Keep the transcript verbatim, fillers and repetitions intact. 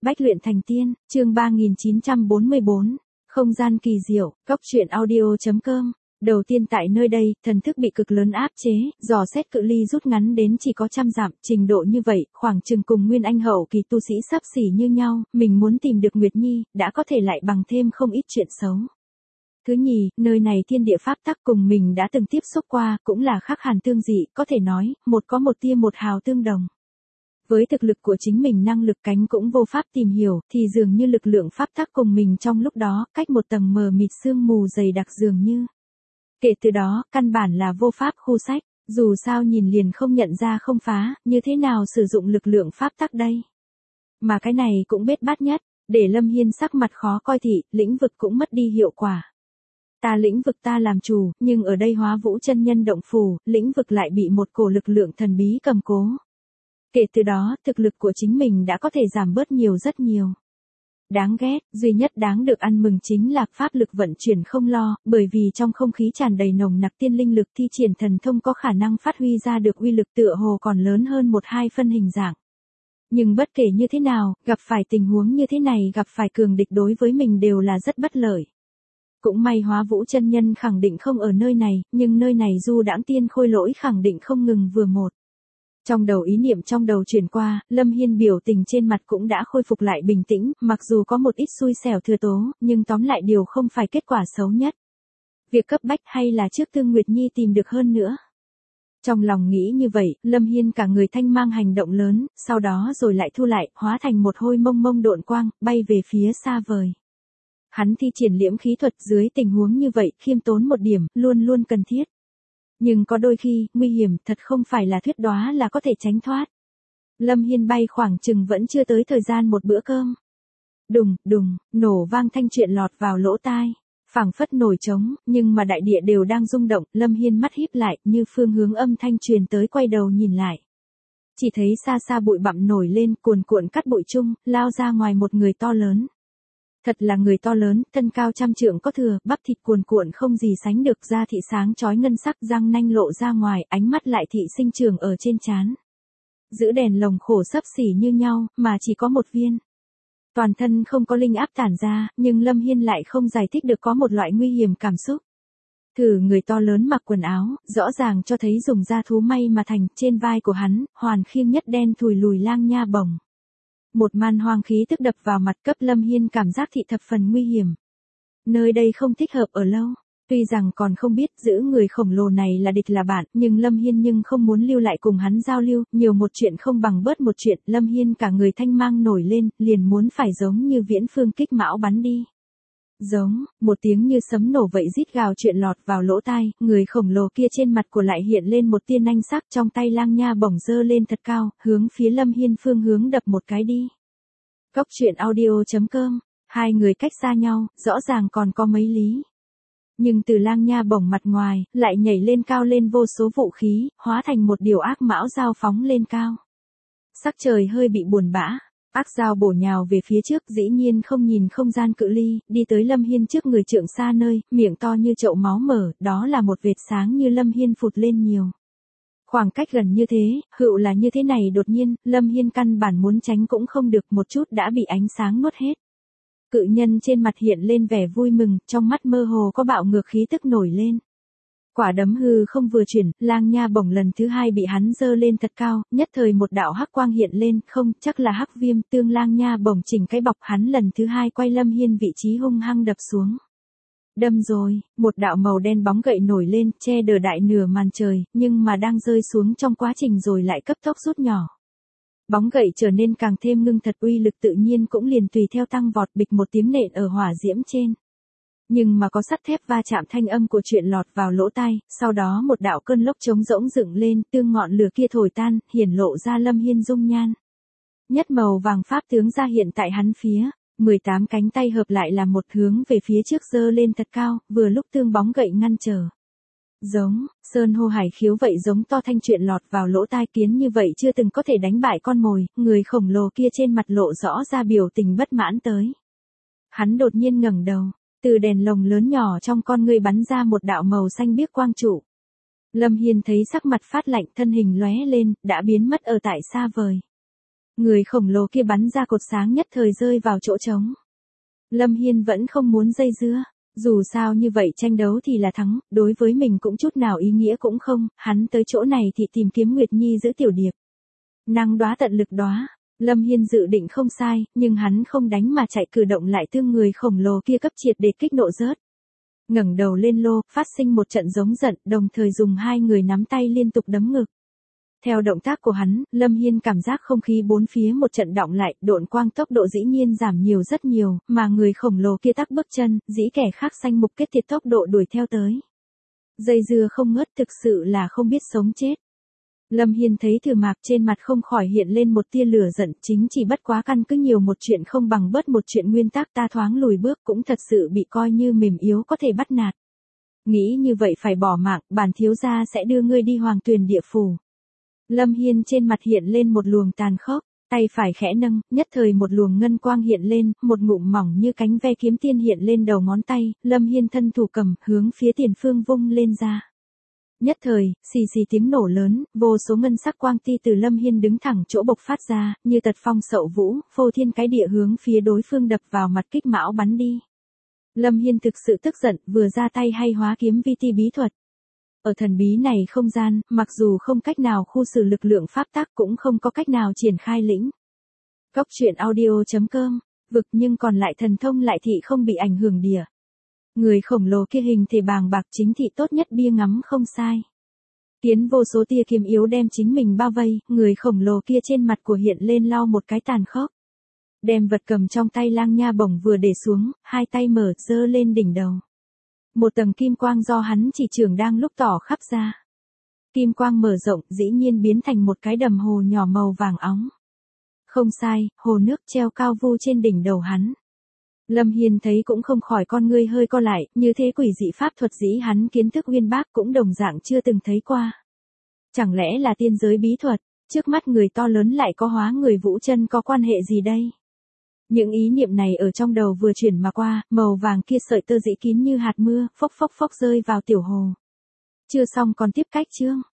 Bách luyện thành tiên, chương ba nghìn chín trăm bốn mươi bốn, không gian kỳ diệu, góc truyện audio.com. Đầu tiên tại nơi đây, thần thức bị cực lớn áp chế, dò xét cự ly rút ngắn đến chỉ có trăm dặm, trình độ như vậy, khoảng chừng cùng Nguyên Anh hậu kỳ tu sĩ sắp xỉ như nhau, mình muốn tìm được Nguyệt Nhi, đã có thể lại bằng thêm không ít chuyện xấu. Thứ nhì, nơi này thiên địa pháp tắc cùng mình đã từng tiếp xúc qua, cũng là khác hàn tương dị, có thể nói, một có một tia một hào tương đồng. Với thực lực của chính mình năng lực cánh cũng vô pháp tìm hiểu, thì dường như lực lượng pháp tắc cùng mình trong lúc đó, cách một tầng mờ mịt sương mù dày đặc dường như. Kể từ đó, căn bản là vô pháp khu sách, dù sao nhìn liền không nhận ra không phá, như thế nào sử dụng lực lượng pháp tắc đây. Mà cái này cũng bết bát nhất, để Lâm Hiên sắc mặt khó coi thị, lĩnh vực cũng mất đi hiệu quả. Ta lĩnh vực ta làm chủ, nhưng ở đây Hóa Vũ chân nhân động phù, lĩnh vực lại bị một cổ lực lượng thần bí cầm cố. Kể từ đó, thực lực của chính mình đã có thể giảm bớt nhiều rất nhiều. Đáng ghét, duy nhất đáng được ăn mừng chính là pháp lực vận chuyển không lo, bởi vì trong không khí tràn đầy nồng nặc tiên linh lực thi triển thần thông có khả năng phát huy ra được uy lực tựa hồ còn lớn hơn một hai phân hình dạng. Nhưng bất kể như thế nào, gặp phải tình huống như thế này gặp phải cường địch đối với mình đều là rất bất lợi. Cũng may Hóa Vũ chân nhân khẳng định không ở nơi này, nhưng nơi này du đãng tiên khôi lỗi khẳng định không ngừng vừa một. Trong đầu ý niệm trong đầu chuyển qua, Lâm Hiên biểu tình trên mặt cũng đã khôi phục lại bình tĩnh, mặc dù có một ít xui xẻo thừa tố, nhưng tóm lại điều không phải kết quả xấu nhất. Việc cấp bách hay là trước Tương Nguyệt Nhi tìm được hơn nữa. Trong lòng nghĩ như vậy, Lâm Hiên cả người thanh mang hành động lớn, sau đó rồi lại thu lại, hóa thành một hôi mông mông độn quang, bay về phía xa vời. Hắn thi triển liễm khí thuật dưới tình huống như vậy, khiêm tốn một điểm, luôn luôn cần thiết. Nhưng có đôi khi, nguy hiểm thật không phải là thuyết đoá là có thể tránh thoát. Lâm Hiên bay khoảng chừng vẫn chưa tới thời gian một bữa cơm. Đùng, đùng, nổ vang thanh chuyện lọt vào lỗ tai. Phảng phất nổi trống, nhưng mà đại địa đều đang rung động, Lâm Hiên mắt híp lại, như phương hướng âm thanh truyền tới quay đầu nhìn lại. Chỉ thấy xa xa bụi bặm nổi lên, cuồn cuộn cắt bụi chung, lao ra ngoài một người to lớn. Thật là người to lớn, thân cao trăm trượng có thừa, bắp thịt cuồn cuộn không gì sánh được, da thị sáng chói ngân sắc, răng nanh lộ ra ngoài, ánh mắt lại thị sinh trường ở trên trán. Giữ đèn lồng khổ xấp xỉ như nhau, mà chỉ có một viên. Toàn thân không có linh áp tản ra, nhưng Lâm Hiên lại không giải thích được có một loại nguy hiểm cảm xúc. Thử người to lớn mặc quần áo, rõ ràng cho thấy dùng da thú may mà thành, trên vai của hắn, hoàn khiêng nhất đen thùi lùi lang nha bổng. Một màn hoang khí tức đập vào mặt cấp Lâm Hiên cảm giác thị thập phần nguy hiểm. Nơi đây không thích hợp ở lâu. Tuy rằng còn không biết giữ người khổng lồ này là địch là bạn, nhưng Lâm Hiên nhưng không muốn lưu lại cùng hắn giao lưu, nhiều một chuyện không bằng bớt một chuyện, Lâm Hiên cả người thanh mang nổi lên, liền muốn phải giống như viễn phương kích mão bắn đi. Giống, một tiếng như sấm nổ vậy rít gào chuyện lọt vào lỗ tai, người khổng lồ kia trên mặt của lại hiện lên một tia nanh sắc, trong tay lang nha bổng dơ lên thật cao, hướng phía Lâm Hiên phương hướng đập một cái đi. Góc truyện audio.com, hai người cách xa nhau, rõ ràng còn có mấy lý. Nhưng từ lang nha bổng mặt ngoài, lại nhảy lên cao lên vô số vũ khí, hóa thành một điều ác mão dao phóng lên cao. Sắc trời hơi bị buồn bã. Ác dao bổ nhào về phía trước, dĩ nhiên không nhìn không gian cự ly, đi tới Lâm Hiên trước người trượng xa nơi, miệng to như chậu máu mở, đó là một vệt sáng như Lâm Hiên phụt lên nhiều. Khoảng cách gần như thế, hựu là như thế này đột nhiên, Lâm Hiên căn bản muốn tránh cũng không được, một chút đã bị ánh sáng nuốt hết. Cự nhân trên mặt hiện lên vẻ vui mừng, trong mắt mơ hồ có bạo ngược khí tức nổi lên. Quả đấm hư không vừa chuyển, lang nha bổng lần thứ hai bị hắn dơ lên thật cao, nhất thời một đạo hắc quang hiện lên, không, chắc là hắc viêm, tương lang nha bổng chỉnh cái bọc hắn lần thứ hai quay Lâm Hiên vị trí hung hăng đập xuống. Đâm rồi, một đạo màu đen bóng gậy nổi lên, che đờ đại nửa màn trời, nhưng mà đang rơi xuống trong quá trình rồi lại cấp tốc rút nhỏ. Bóng gậy trở nên càng thêm ngưng thật, uy lực tự nhiên cũng liền tùy theo tăng vọt, bịch một tiếng nện ở hỏa diễm trên. Nhưng mà có sắt thép va chạm, thanh âm của chuyện lọt vào lỗ tai, sau đó một đạo cơn lốc trống rỗng dựng lên, tương ngọn lửa kia thổi tan, hiển lộ ra Lâm Hiên dung nhan. Nhất màu vàng pháp tướng ra hiện tại hắn phía, mười tám cánh tay hợp lại làm một hướng về phía trước giơ lên thật cao, vừa lúc tương bóng gậy ngăn trở. Giống, sơn hô hải khiếu vậy giống to thanh chuyện lọt vào lỗ tai, kiến như vậy chưa từng có thể đánh bại con mồi, người khổng lồ kia trên mặt lộ rõ ra biểu tình bất mãn tới. Hắn đột nhiên ngẩng đầu. Từ đèn lồng lớn nhỏ trong con ngươi bắn ra một đạo màu xanh biếc quang trụ. Lâm Hiên thấy sắc mặt phát lạnh, thân hình lóe lên, đã biến mất ở tại xa vời. Người khổng lồ kia bắn ra cột sáng nhất thời rơi vào chỗ trống. Lâm Hiên vẫn không muốn dây dưa. Dù sao như vậy tranh đấu thì là thắng, đối với mình cũng chút nào ý nghĩa cũng không, hắn tới chỗ này thì tìm kiếm Nguyệt Nhi giữ tiểu điệp. Năng đóa tận lực đóa. Lâm Hiên dự định không sai, nhưng hắn không đánh mà chạy cử động lại tương người khổng lồ kia cấp triệt để kích nộ rớt. Ngẩng đầu lên lô, phát sinh một trận giống giận, đồng thời dùng hai người nắm tay liên tục đấm ngực. Theo động tác của hắn, Lâm Hiên cảm giác không khí bốn phía một trận động lại, độn quang tốc độ dĩ nhiên giảm nhiều rất nhiều, mà người khổng lồ kia tắc bước chân, dĩ kẻ khác xanh mục kết thiệt tốc độ đuổi theo tới. Dây dưa không ngớt thực sự là không biết sống chết. Lâm Hiên thấy Thừa Mạc trên mặt không khỏi hiện lên một tia lửa giận, chính chỉ bất quá căn cứ nhiều một chuyện không bằng bớt một chuyện, nguyên tắc ta thoáng lùi bước cũng thật sự bị coi như mềm yếu có thể bắt nạt. Nghĩ như vậy phải bỏ mạng, bản thiếu gia sẽ đưa ngươi đi Hoàng Tuyền địa phủ. Lâm Hiên trên mặt hiện lên một luồng tàn khốc, tay phải khẽ nâng, nhất thời một luồng ngân quang hiện lên, một ngụm mỏng như cánh ve kiếm tiên hiện lên đầu ngón tay, Lâm Hiên thân thủ cầm, hướng phía tiền phương vung lên ra. Nhất thời, xì xì tiếng nổ lớn, vô số ngân sắc quang ti từ Lâm Hiên đứng thẳng chỗ bộc phát ra, như tật phong sậu vũ, phô thiên cái địa hướng phía đối phương đập vào mặt kích mão bắn đi. Lâm Hiên thực sự tức giận, vừa ra tay hay hóa kiếm vi ti bí thuật. Ở thần bí này không gian, mặc dù không cách nào khu xử lực lượng pháp tắc cũng không có cách nào triển khai lĩnh. Cốc truyện audio chấm com, vực nhưng còn lại thần thông lại thị không bị ảnh hưởng đìa. Người khổng lồ kia hình thể bàng bạc chính thị tốt nhất bia ngắm không sai. Kiến vô số tia kiếm yếu đem chính mình bao vây, người khổng lồ kia trên mặt của hiện lên lau một cái tàn khốc. Đem vật cầm trong tay lang nha bổng vừa để xuống, hai tay mở dơ lên đỉnh đầu. Một tầng kim quang do hắn chỉ trưởng đang lúc tỏ khắp ra. Kim quang mở rộng dĩ nhiên biến thành một cái đầm hồ nhỏ màu vàng óng. Không sai, hồ nước treo cao vu trên đỉnh đầu hắn. Lâm Hiên thấy cũng không khỏi con ngươi hơi co lại, như thế quỷ dị pháp thuật dĩ hắn kiến thức uyên bác cũng đồng dạng chưa từng thấy qua. Chẳng lẽ là tiên giới bí thuật, trước mắt người to lớn lại có hóa người vũ chân có quan hệ gì đây? Những ý niệm này ở trong đầu vừa chuyển mà qua, màu vàng kia sợi tơ dĩ kín như hạt mưa, phốc phốc phốc rơi vào tiểu hồ. Chưa xong còn tiếp cách chương.